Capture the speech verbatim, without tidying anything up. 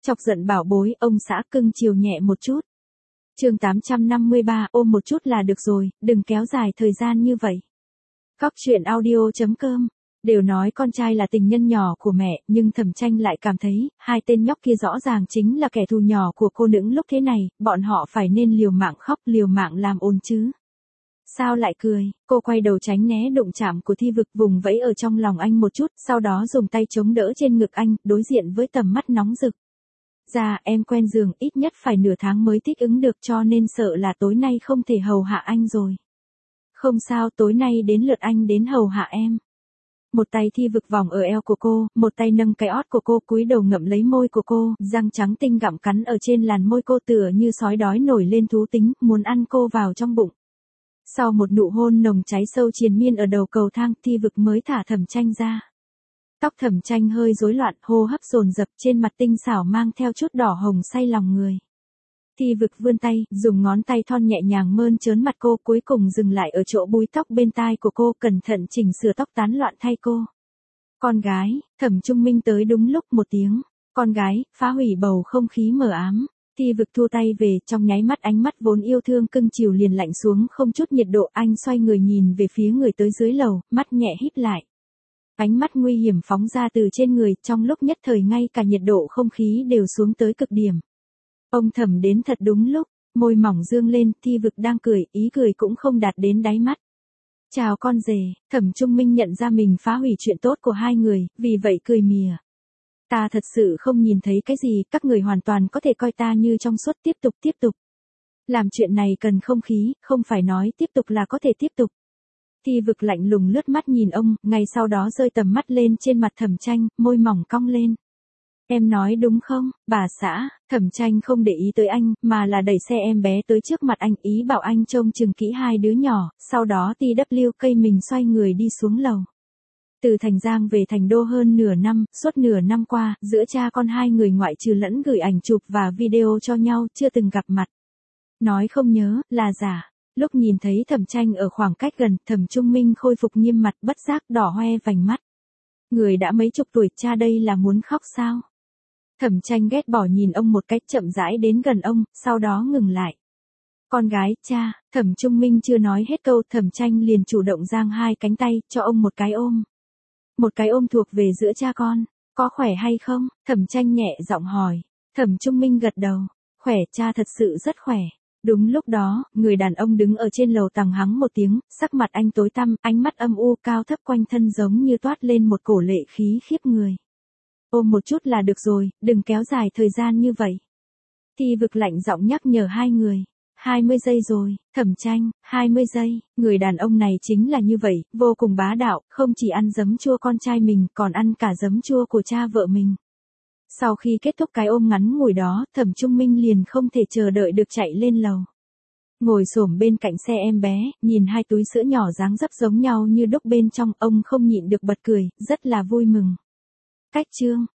Chọc giận bảo bối, ông xã cưng chiều nhẹ một chút. Chương tám trăm năm mươi ba, ôm một chút là được rồi, đừng kéo dài thời gian như vậy. Góc truyện audio chấm com. Đều nói con trai là tình nhân nhỏ của mẹ, nhưng Thẩm Tranh lại cảm thấy, hai tên nhóc kia rõ ràng chính là kẻ thù nhỏ của cô nững lúc thế này, bọn họ phải nên liều mạng khóc, liều mạng làm ồn chứ. Sao lại cười, cô quay đầu tránh né đụng chạm của Thi Vực, vùng vẫy ở trong lòng anh một chút, sau đó dùng tay chống đỡ trên ngực anh, đối diện với tầm mắt nóng rực. Dạ, em quen giường, ít nhất phải nửa tháng mới thích ứng được, cho nên sợ là tối nay không thể hầu hạ anh rồi. Không sao, tối nay đến lượt anh đến hầu hạ em. Một tay Thi Vực vòng ở eo của cô, một tay nâng cái ót của cô, cúi đầu ngậm lấy môi của cô, răng trắng tinh gặm cắn ở trên làn môi cô, tựa như sói đói nổi lên thú tính, muốn ăn cô vào trong bụng. Sau một nụ hôn nồng cháy sâu triền miên ở đầu cầu thang, Thi Vực mới thả Thẩm Tranh ra. Tóc Thẩm Tranh hơi rối loạn, hô hấp dồn dập, trên mặt tinh xảo mang theo chút đỏ hồng say lòng người. Thi Vực vươn tay, dùng ngón tay thon nhẹ nhàng mơn trớn mặt cô, cuối cùng dừng lại ở chỗ búi tóc bên tai của cô, cẩn thận chỉnh sửa tóc tán loạn thay cô. Con gái, Thẩm Trung Minh tới đúng lúc, một tiếng. Con gái, phá hủy bầu không khí mờ ám. Thi Vực thu tay về, trong nháy mắt ánh mắt vốn yêu thương cưng chiều liền lạnh xuống không chút nhiệt độ, anh xoay người nhìn về phía người tới dưới lầu, mắt nhẹ híp lại. Ánh mắt nguy hiểm phóng ra từ trên người, trong lúc nhất thời ngay cả nhiệt độ không khí đều xuống tới cực điểm. Ông Thẩm đến thật đúng lúc, môi mỏng dương lên, Thi Vực đang cười, ý cười cũng không đạt đến đáy mắt. Chào con rể, Thẩm Trung Minh nhận ra mình phá hủy chuyện tốt của hai người, vì vậy cười mỉa. Ta thật sự không nhìn thấy cái gì, các người hoàn toàn có thể coi ta như trong suốt, tiếp tục tiếp tục. Làm chuyện này cần không khí, không phải nói tiếp tục là có thể tiếp tục. Thi Vực lạnh lùng lướt mắt nhìn ông, ngay sau đó rơi tầm mắt lên trên mặt Thẩm Tranh, môi mỏng cong lên. Em nói đúng không, bà xã? Thẩm Tranh không để ý tới anh, mà là đẩy xe em bé tới trước mặt anh, ý bảo anh trông chừng kỹ hai đứa nhỏ, sau đó tê vê cây mình xoay người đi xuống lầu. Từ Thành Giang về Thành Đô hơn nửa năm, suốt nửa năm qua, giữa cha con hai người ngoại trừ lẫn gửi ảnh chụp và video cho nhau, chưa từng gặp mặt. Nói không nhớ, là giả. Lúc nhìn thấy Thẩm Tranh ở khoảng cách gần, Thẩm Trung Minh khôi phục nghiêm mặt, bất giác đỏ hoe vành mắt. Người đã mấy chục tuổi, cha đây là muốn khóc sao? Thẩm Tranh ghét bỏ nhìn ông một cách, chậm rãi đến gần ông, sau đó ngừng lại. Con gái, cha, Thẩm Trung Minh chưa nói hết câu, Thẩm Tranh liền chủ động giang hai cánh tay, cho ông một cái ôm. Một cái ôm thuộc về giữa cha con, có khỏe hay không? Thẩm Tranh nhẹ giọng hỏi. Thẩm Trung Minh gật đầu, khỏe, cha thật sự rất khỏe. Đúng lúc đó, người đàn ông đứng ở trên lầu tằng hắng một tiếng, sắc mặt anh tối tăm, ánh mắt âm u, cao thấp quanh thân giống như toát lên một cổ lệ khí khiếp người. Ôm một chút là được rồi, đừng kéo dài thời gian như vậy. Thi Vực lạnh giọng nhắc nhở hai người. hai mươi giây rồi, Thẩm Tranh, hai mươi giây, người đàn ông này chính là như vậy, vô cùng bá đạo, không chỉ ăn giấm chua con trai mình, còn ăn cả giấm chua của cha vợ mình. Sau khi kết thúc cái ôm ngắn ngủi đó, Thẩm Trung Minh liền không thể chờ đợi được chạy lên lầu. Ngồi xổm bên cạnh xe em bé, nhìn hai túi sữa nhỏ dáng dấp giống nhau như đúc bên trong, ông không nhịn được bật cười, rất là vui mừng. Cách chương